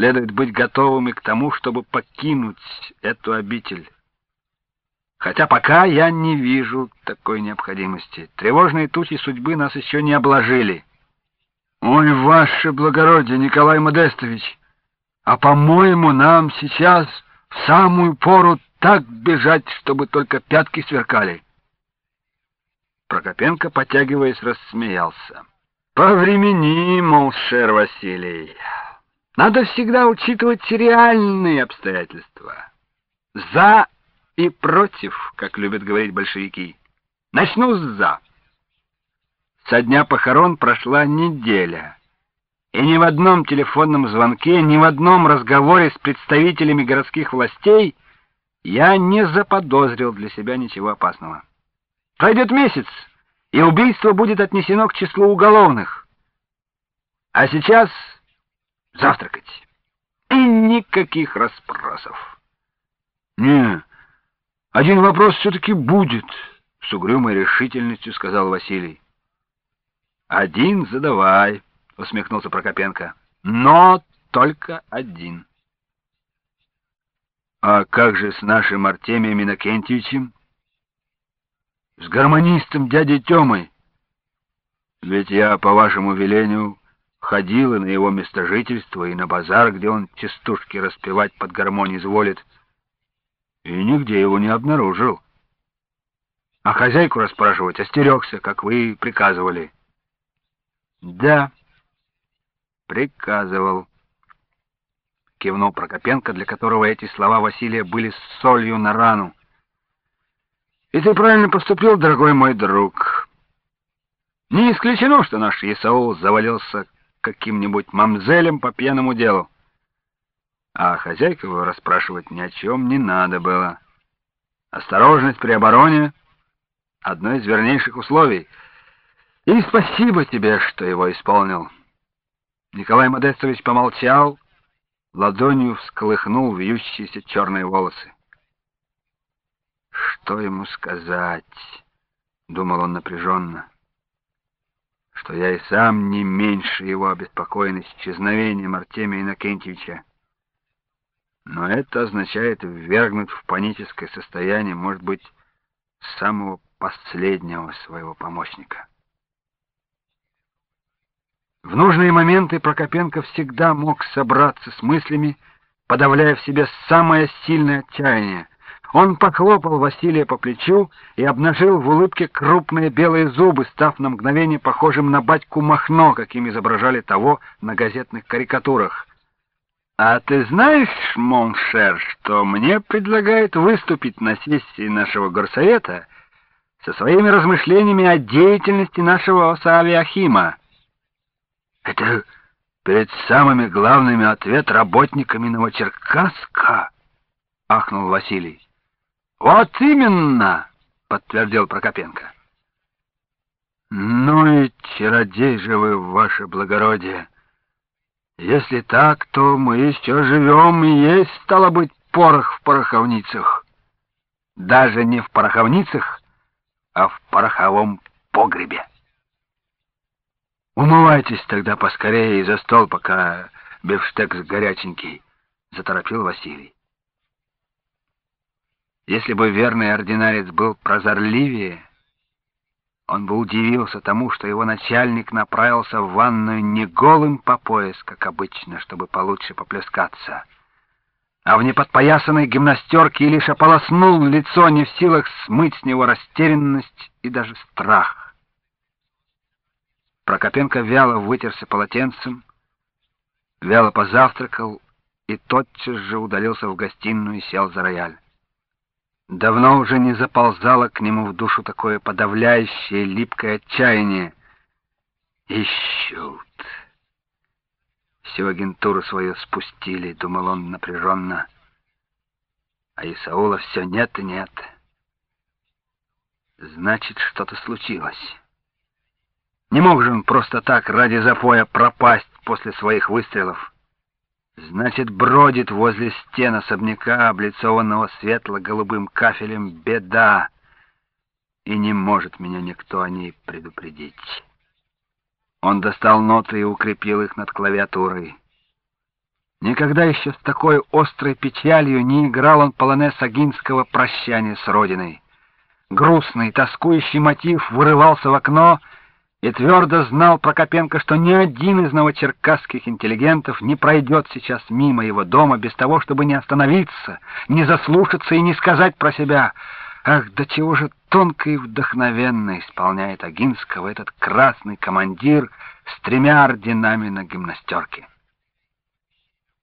следует быть готовым и к тому, чтобы покинуть эту обитель. Хотя пока я не вижу такой необходимости. Тревожные тучи судьбы нас еще не обложили. Ой, ваше благородие, Николай Модестович, а по-моему, нам сейчас в самую пору так бежать, чтобы только пятки сверкали. Прокопенко, потягиваясь, рассмеялся. Повремени, моншер Василий. Надо всегда учитывать реальные обстоятельства. За и против, как любят говорить большевики. Начну с «за». Со дня похорон прошла неделя, и ни в одном телефонном звонке, ни в одном разговоре с представителями городских властей я не заподозрил для себя ничего опасного. Пройдет месяц, и убийство будет отнесено к числу уголовных. А сейчас завтракать. И никаких расспросов. Не, один вопрос все-таки будет, с угрюмой решительностью сказал Василий. Один задавай, усмехнулся Прокопенко. Но только один. А как же с нашим Артемием Иннокентьевичем? С гармонистом дядей Тёмой? Ведь я, по вашему велению, ходил и на его место жительства, и на базар, где он частушки распевать под гармонь изволит, и нигде его не обнаружил. А хозяйку расспрашивать остерегся, как вы приказывали. Да, приказывал, кивнул Прокопенко, для которого эти слова Василия были солью на рану. И ты правильно поступил, дорогой мой друг. Не исключено, что наш Исаул завалился каким-нибудь мамзелем по пьяному делу. А хозяйку его расспрашивать ни о чем не надо было. Осторожность при обороне — одно из вернейших условий. И спасибо тебе, что его исполнил. Николай Модестович помолчал, ладонью всколыхнул вьющиеся черные волосы. Что ему сказать? Думал он напряженно. Что я и сам не меньше его обеспокоен исчезновением Артемия Иннокентьевича. Но это означает ввергнуть в паническое состояние, может быть, самого последнего своего помощника. В нужные моменты Прокопенко всегда мог собраться с мыслями, подавляя в себе самое сильное отчаяние. Он похлопал Василия по плечу и обнажил в улыбке крупные белые зубы, став на мгновение похожим на батьку Махно, каким изображали того на газетных карикатурах. «А ты знаешь, моншер, что мне предлагают выступить на сессии нашего горсовета со своими размышлениями о деятельности нашего Осавиахима? Это перед самыми главными ответработниками Новочеркасска?» — ахнул Василий. «Вот именно!» — подтвердил Прокопенко. «Ну и чародей же вы, ваше благородие! Если так, то мы еще живем, и есть, стало быть, порох в пороховницах. Даже не в пороховницах, а в пороховом погребе. Умывайтесь тогда поскорее и за стол, пока бифштекс горяченький», — заторопил Василий. Если бы верный ординарец был прозорливее, он бы удивился тому, что его начальник направился в ванную не голым по пояс, как обычно, чтобы получше поплескаться, а в неподпоясанной гимнастерке, и лишь ополоснул лицо, не в силах смыть с него растерянность и даже страх. Прокопенко вяло вытерся полотенцем, вяло позавтракал и тотчас же удалился в гостиную и сел за рояль. Давно уже не заползало к нему в душу такое подавляющее, липкое отчаяние. Ищут. Всю агентуру свою спустили, думал он напряженно. А Исаула все нет и нет. Значит, что-то случилось. Не мог же он просто так ради запоя пропасть после своих выстрелов. Значит, бродит возле стен особняка, облицованного светло-голубым кафелем, беда, и не может меня никто о ней предупредить. Он достал ноты и укрепил их над клавиатурой. Никогда еще с такой острой печалью не играл он полонез Огинского «Прощание с Родиной». Грустный, тоскующий мотив вырывался в окно, и твердо знал Прокопенко, что ни один из новочеркасских интеллигентов не пройдет сейчас мимо его дома без того, чтобы не остановиться, не заслушаться и не сказать про себя: «Ах, до чего же тонко и вдохновенно исполняет Огинского этот красный командир с 3 орденами на гимнастерке!»